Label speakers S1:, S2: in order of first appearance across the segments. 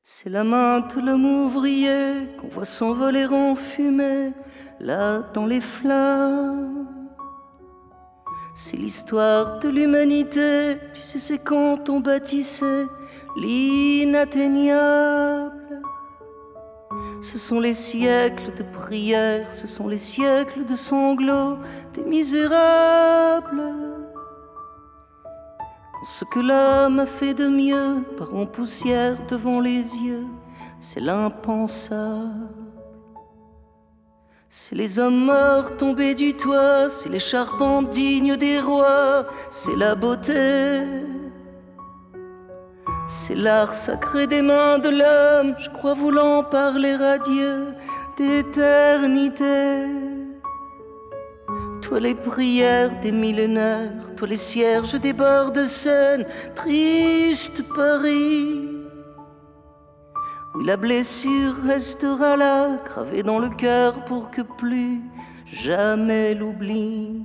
S1: C'est la main de l'homme ouvrier qu'on voit s'envoler en fumée, là dans les flammes. C'est l'histoire de l'humanité, tu sais, c'est quand on bâtissait l'inatteignable. Ce sont les siècles de prières, ce sont les siècles de sanglots des misérables. Quand ce que l'homme a fait de mieux part en poussière devant les yeux, c'est l'impensable. C'est les hommes morts tombés du toit, c'est les charpentes dignes des rois, c'est la beauté. C'est l'art sacré des mains de l'homme, je crois voulant parler à Dieu d'éternité. Toi les prières des millénaires, toi les cierges des bords de Seine, triste Paris. Oui, la blessure restera là, gravée dans le cœur pour que plus jamais l'oubli.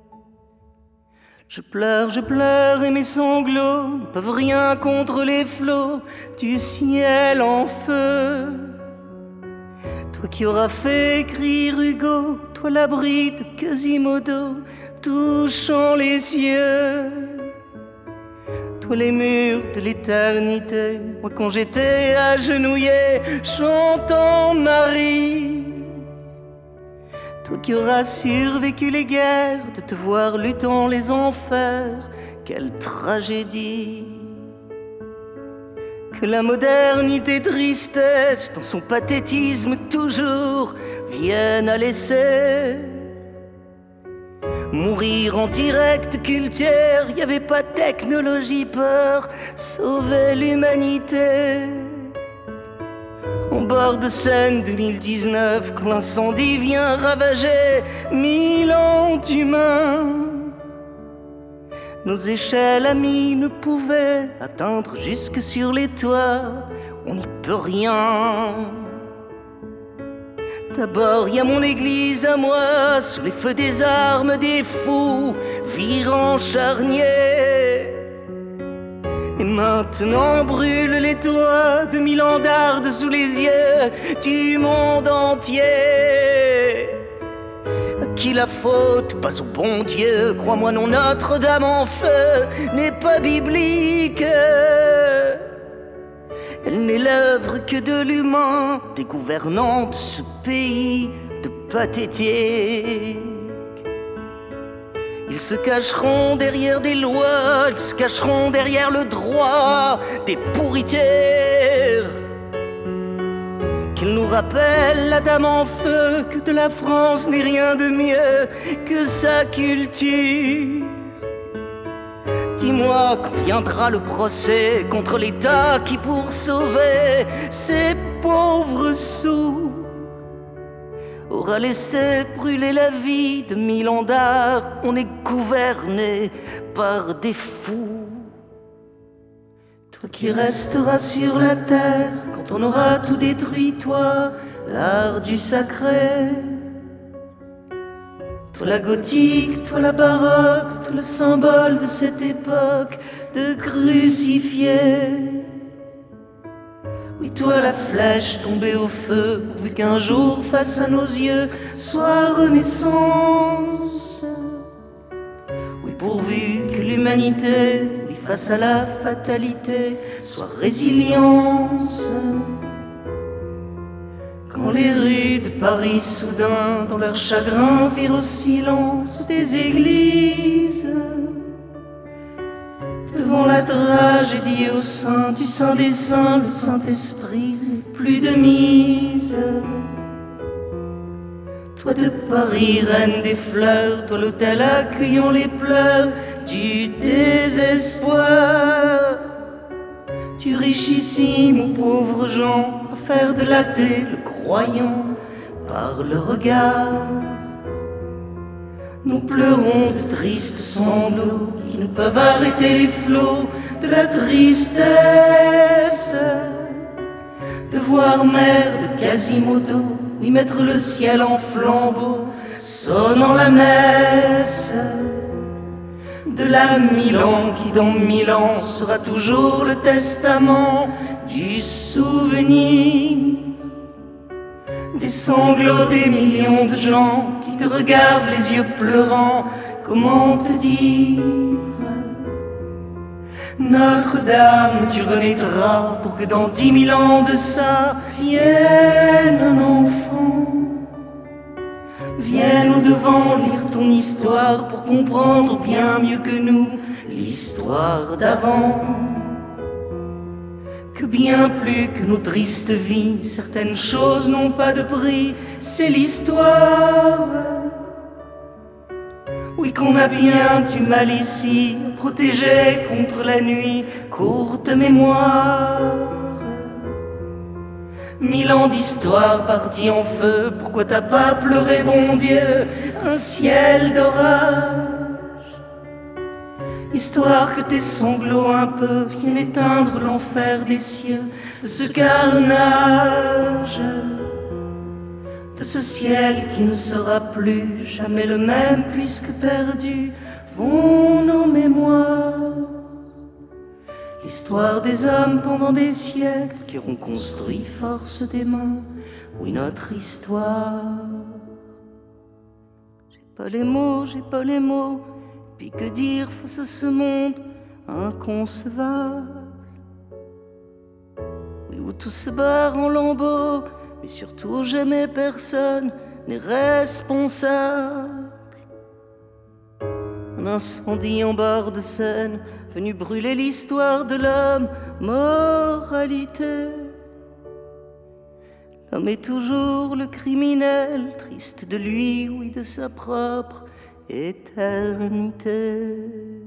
S1: Je pleure et mes sanglots ne peuvent rien contre les flots du ciel en feu. Toi qui auras fait écrire Hugo, toi l'abri de Quasimodo, touchant les cieux. Toi les murs de l'éternité, moi quand j'étais agenouillé, chantant Marie. Toi qui auras survécu les guerres, de te voir luttant les enfers, quelle tragédie. Que la modernité tristesse, dans son pathétisme toujours, vienne à laisser mourir en direct culture. Y avait pas de technologie pour sauver l'humanité. En bord de Seine 2019, quand l'incendie vient ravager 1000 ans d'humains, nos échelles amies ne pouvaient atteindre jusque sur les toits. On n'y peut rien. D'abord y a mon église à moi, sous les feux des armes des fous, virant charnier. Et maintenant brûlent les toits de 1000 ans d'ardes sous les yeux du monde entier. À qui la faute? Pas au bon Dieu. Crois-moi, non, Notre-Dame en feu n'est pas biblique. Elle n'est l'œuvre que de l'humain, des gouvernants de ce pays de pathétique. Ils se cacheront derrière des lois, ils se cacheront derrière le droit des pourritaires. Qu'ils nous rappellent, la dame en feu, que de la France n'est rien de mieux que sa culture. Dis-moi quand viendra le procès contre l'État qui, pour sauver ces pauvres sous, aura laissé brûler la vie de 1000 ans d'art. On est gouverné par des fous. Toi qui resteras sur la terre quand on aura tout détruit, toi, l'art du sacré. Toi la gothique, toi la baroque, toi le symbole de cette époque de crucifiés. Oui, toi la flèche tombée au feu, pourvu qu'un jour face à nos yeux soit renaissance. Oui, pourvu que l'humanité, oui, face à la fatalité, soit résilience. Quand les rues de Paris soudain, dans leur chagrin, virent au silence des églises, devant la tragédie au sein du Saint des Saints, le Saint-Esprit n'est plus de mise. Toi de Paris, reine des fleurs, toi l'autel accueillant les pleurs du désespoir, tu richissime aux pauvres gens à faire de l'athée le croyant par le regard. Nous pleurons de tristes sanglots qui ne peuvent arrêter les flots de la tristesse. De voir mère de Quasimodo, oui, mettre le ciel en flambeau, sonnant la messe. De la Milan qui dans 1000 ans sera toujours le testament du souvenir, des sanglots des millions de gens qui te regardent les yeux pleurants. Comment te dire? Notre-Dame, tu renaîtras pour que dans 10 000 ans de ça vienne un enfant. Vienne au-devant lire ton histoire pour comprendre bien mieux que nous l'histoire d'avant. Que bien plus que nos tristes vies, certaines choses n'ont pas de prix, c'est l'histoire. Oui, qu'on a bien du mal ici, protégé contre la nuit, courte mémoire. 1000 ans d'histoire partis en feu, pourquoi t'as pas pleuré, bon Dieu, un ciel d'orage? Histoire que tes sanglots un peu viennent éteindre l'enfer des cieux, de ce carnage, de ce ciel qui ne sera plus jamais le même, puisque perdus vont nos mémoires. L'histoire des hommes pendant des siècles qui auront construit force des mains, oui, notre histoire. J'ai pas les mots, j'ai pas les mots, puis que dire face à ce monde inconcevable? Oui, où tout se barre en lambeaux, mais surtout jamais personne n'est responsable. Un incendie en bord de Seine venu brûler l'histoire de l'homme, moralité. L'homme est toujours le criminel, triste de lui, oui, de sa propre éternité.